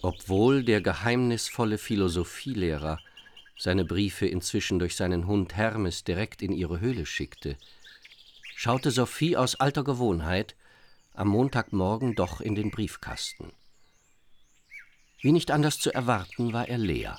Obwohl der geheimnisvolle Philosophielehrer seine Briefe inzwischen durch seinen Hund Hermes direkt in ihre Höhle schickte, schaute Sophie aus alter Gewohnheit am Montagmorgen doch in den Briefkasten. Wie nicht anders zu erwarten, war er leer.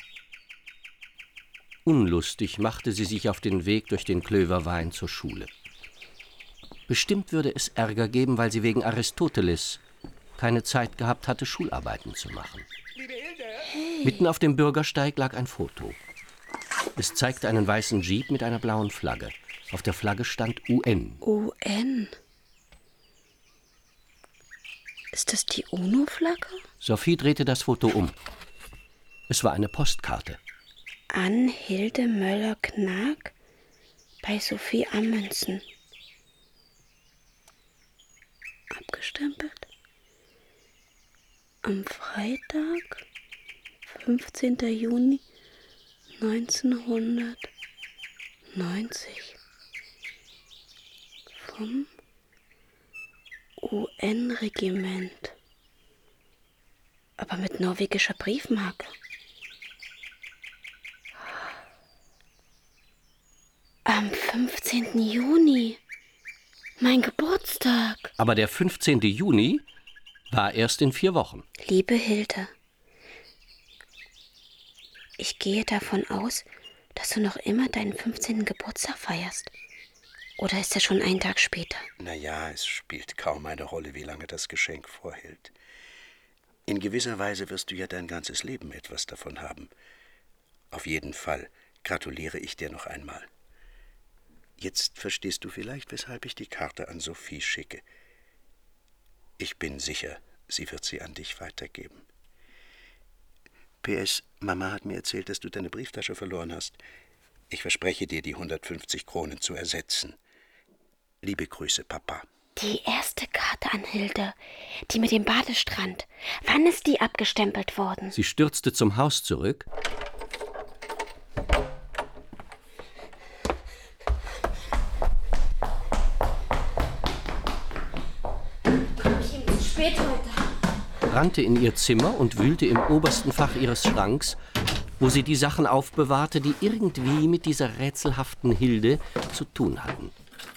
Unlustig machte sie sich auf den Weg durch den Klöverwein zur Schule. Bestimmt würde es Ärger geben, weil sie wegen Aristoteles keine Zeit gehabt hatte, Schularbeiten zu machen. Mitten auf dem Bürgersteig lag ein Foto. Es zeigte einen weißen Jeep mit einer blauen Flagge. Auf der Flagge stand UN. UN? Ist das die UNO-Flagge? Sophie drehte das Foto um. Es war eine Postkarte. An Hilde Möller-Knag bei Sophie Amundsen. Abgestempelt. Am Freitag, 15. Juni 1990. Vom UN-Regiment. Aber mit norwegischer Briefmarke. Am 15. Juni. Mein Geburtstag. Aber der 15. Juni war erst in 4 Wochen. Liebe Hilde, ich gehe davon aus, dass du noch immer deinen 15. Geburtstag feierst. Oder ist er schon einen Tag später? Naja, es spielt kaum eine Rolle, wie lange das Geschenk vorhält. In gewisser Weise wirst du ja dein ganzes Leben etwas davon haben. Auf jeden Fall gratuliere ich dir noch einmal. Jetzt verstehst du vielleicht, weshalb ich die Karte an Sophie schicke. Ich bin sicher, sie wird sie an dich weitergeben. PS, Mama hat mir erzählt, dass du deine Brieftasche verloren hast. Ich verspreche dir, die 150 Kronen zu ersetzen. Liebe Grüße, Papa. Die erste Karte an Hilde, die mit dem Badestrand. Wann ist die abgestempelt worden? Sie stürzte zum Haus zurück. Spät heute. Rannte in ihr Zimmer und wühlte im obersten Fach ihres Schranks, wo sie die Sachen aufbewahrte, die irgendwie mit dieser rätselhaften Hilde zu tun hatten.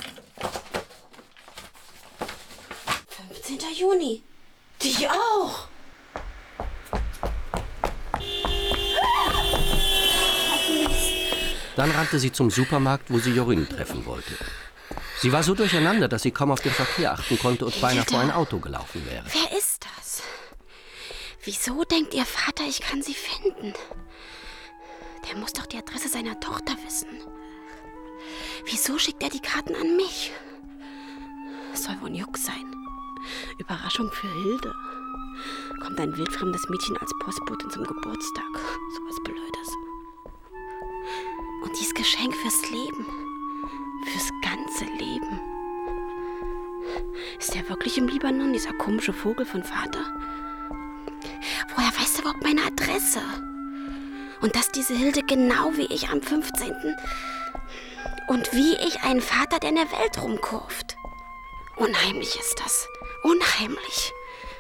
15. Juni. Die auch. Dann rannte sie zum Supermarkt, wo sie Jorunn treffen wollte. Sie war so durcheinander, dass sie kaum auf den Verkehr achten konnte und beinahe vor ein Auto gelaufen wäre. Wer ist das? Wieso denkt ihr Vater, ich kann sie finden? Der muss doch die Adresse seiner Tochter wissen. Wieso schickt er die Karten an mich? Es soll wohl ein Juck sein. Überraschung für Hilde. Kommt ein wildfremdes Mädchen als Postbotin zum Geburtstag. So was Blödes. Und dieses Geschenk fürs Leben. Fürs ganze Leben. Ist er wirklich im Libanon, dieser komische Vogel von Vater? Woher weiß er überhaupt meine Adresse? Und dass diese Hilde genau wie ich am 15. Und wie ich einen Vater, der in der Welt rumkurft. Unheimlich ist das. Unheimlich.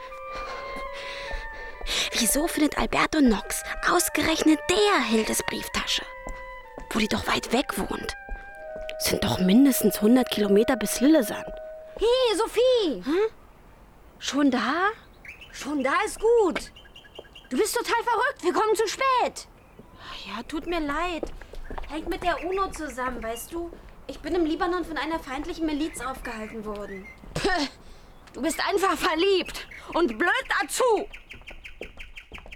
Wieso findet Alberto Nox ausgerechnet der Hildes Brieftasche? Wo die doch weit weg wohnt. Sind doch mindestens 100 Kilometer bis Lillesand. Hey, Sophie! Hm? Schon da? Schon da ist gut. Du bist total verrückt. Wir kommen zu spät. Ja, tut mir leid. Hängt mit der UNO zusammen, weißt du? Ich bin im Libanon von einer feindlichen Miliz aufgehalten worden. Du bist einfach verliebt und blöd dazu.